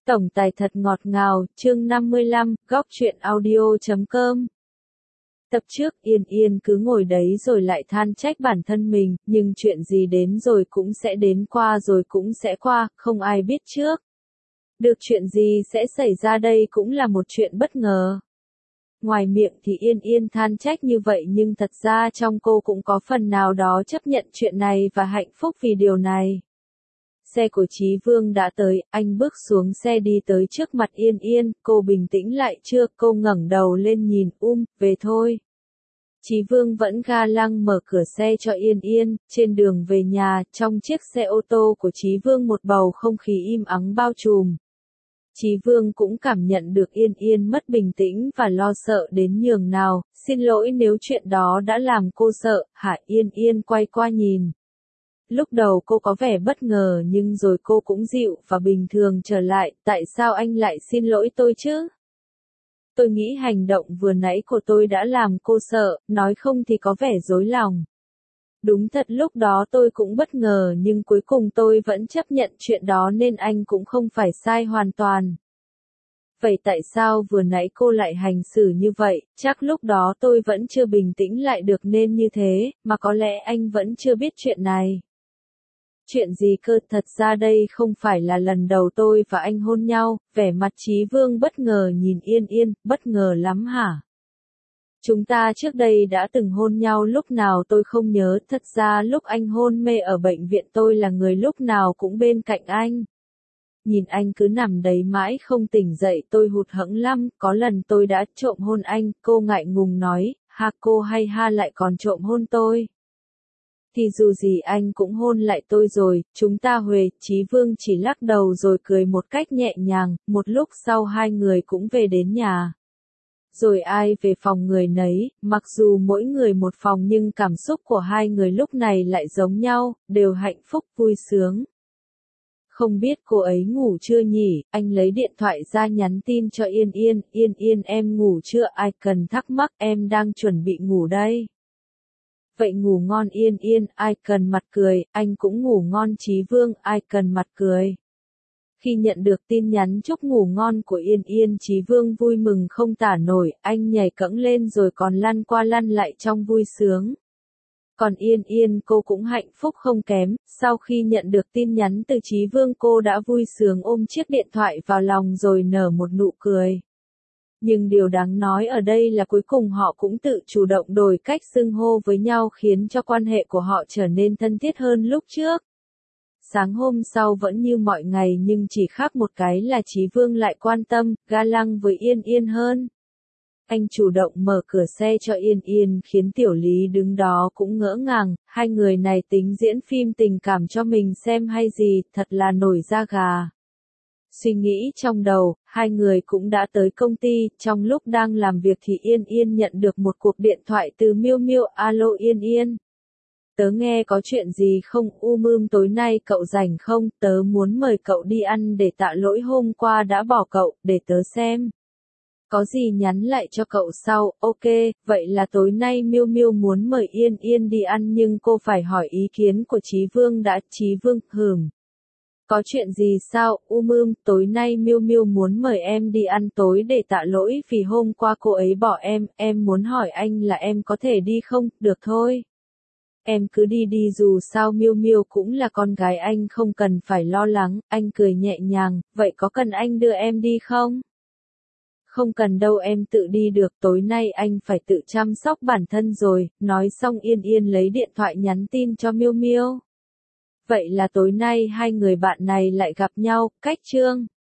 Tổng tài thật ngọt ngào, chương 55, góc truyện audio.com. Tập trước, Yên Yên cứ ngồi đấy rồi lại than trách bản thân mình, nhưng chuyện gì đến rồi cũng sẽ đến, qua rồi cũng sẽ qua, không ai biết trước. Được chuyện gì sẽ xảy ra đây cũng là một chuyện bất ngờ. Ngoài miệng thì Yên Yên than trách như vậy nhưng thật ra trong cô cũng có phần nào đó chấp nhận chuyện này và hạnh phúc vì điều này. Xe của Chí Vương đã tới, anh bước xuống xe đi tới trước mặt Yên Yên, cô bình tĩnh lại chưa, cô ngẩng đầu lên nhìn, về thôi. Chí Vương vẫn ga lăng mở cửa xe cho Yên Yên, trên đường về nhà, trong chiếc xe ô tô của Chí Vương một bầu không khí im ắng bao trùm. Chí Vương cũng cảm nhận được Yên Yên mất bình tĩnh và lo sợ đến nhường nào, xin lỗi nếu chuyện đó đã làm cô sợ, hả? Yên Yên quay qua nhìn. Lúc đầu cô có vẻ bất ngờ nhưng rồi cô cũng dịu và bình thường trở lại, tại sao anh lại xin lỗi tôi chứ? Tôi nghĩ hành động vừa nãy của tôi đã làm cô sợ, nói không thì có vẻ dối lòng. Đúng thật lúc đó tôi cũng bất ngờ nhưng cuối cùng tôi vẫn chấp nhận chuyện đó nên anh cũng không phải sai hoàn toàn. Vậy tại sao vừa nãy cô lại hành xử như vậy, chắc lúc đó tôi vẫn chưa bình tĩnh lại được nên như thế, mà có lẽ anh vẫn chưa biết chuyện này. Chuyện gì cơ, thật ra đây không phải là lần đầu tôi và anh hôn nhau, vẻ mặt Chí Vương bất ngờ nhìn Yên Yên, bất ngờ lắm hả? Chúng ta trước đây đã từng hôn nhau lúc nào tôi không nhớ, thật ra lúc anh hôn mê ở bệnh viện tôi là người lúc nào cũng bên cạnh anh. Nhìn anh cứ nằm đấy mãi không tỉnh dậy tôi hụt hẫng lắm, có lần tôi đã trộm hôn anh, cô ngại ngùng nói, ha cô hay ha lại còn trộm hôn tôi. Thì dù gì anh cũng hôn lại tôi rồi, chúng ta huề, Chí Vương chỉ lắc đầu rồi cười một cách nhẹ nhàng, một lúc sau hai người cũng về đến nhà. Rồi ai về phòng người nấy, mặc dù mỗi người một phòng nhưng cảm xúc của hai người lúc này lại giống nhau, đều hạnh phúc vui sướng. Không biết cô ấy ngủ chưa nhỉ, anh lấy điện thoại ra nhắn tin cho Yên Yên, Yên Yên em ngủ chưa, ai cần thắc mắc em đang chuẩn bị ngủ đây. Vậy ngủ ngon Yên Yên, ai cần mặt cười, anh cũng ngủ ngon Chí Vương, ai cần mặt cười. Khi nhận được tin nhắn chúc ngủ ngon của Yên Yên, Chí Vương vui mừng không tả nổi, anh nhảy cẫng lên rồi còn lăn qua lăn lại trong vui sướng. Còn Yên Yên cô cũng hạnh phúc không kém, sau khi nhận được tin nhắn từ Chí Vương cô đã vui sướng ôm chiếc điện thoại vào lòng rồi nở một nụ cười. Nhưng điều đáng nói ở đây là cuối cùng họ cũng tự chủ động đổi cách xưng hô với nhau khiến cho quan hệ của họ trở nên thân thiết hơn lúc trước. Sáng hôm sau vẫn như mọi ngày nhưng chỉ khác một cái là Chí Vương lại quan tâm, ga lăng với Yên Yên hơn. Anh chủ động mở cửa xe cho Yên Yên khiến Tiểu Lý đứng đó cũng ngỡ ngàng, hai người này tính diễn phim tình cảm cho mình xem hay gì, thật là nổi da gà. Suy nghĩ trong đầu, hai người cũng đã tới công ty, trong lúc đang làm việc thì Yên Yên nhận được một cuộc điện thoại từ Miêu Miêu, alo Yên Yên. Tớ nghe có chuyện gì không, tối nay cậu rảnh không, tớ muốn mời cậu đi ăn để tạ lỗi hôm qua đã bỏ cậu, để tớ xem. Có gì nhắn lại cho cậu sau, ok, vậy là tối nay Miêu Miêu muốn mời Yên Yên đi ăn nhưng cô phải hỏi ý kiến của Chí Vương đã, Chí Vương, Có chuyện gì sao, tối nay Miêu Miêu muốn mời em đi ăn tối để tạ lỗi vì hôm qua cô ấy bỏ em muốn hỏi anh là em có thể đi không, được thôi. Em cứ đi đi dù sao Miêu Miêu cũng là con gái anh không cần phải lo lắng, anh cười nhẹ nhàng, vậy có cần anh đưa em đi không? Không cần đâu em tự đi được, tối nay anh phải tự chăm sóc bản thân rồi, nói xong Yên Yên lấy điện thoại nhắn tin cho Miêu Miêu. Vậy là tối nay hai người bạn này lại gặp nhau, cách chương.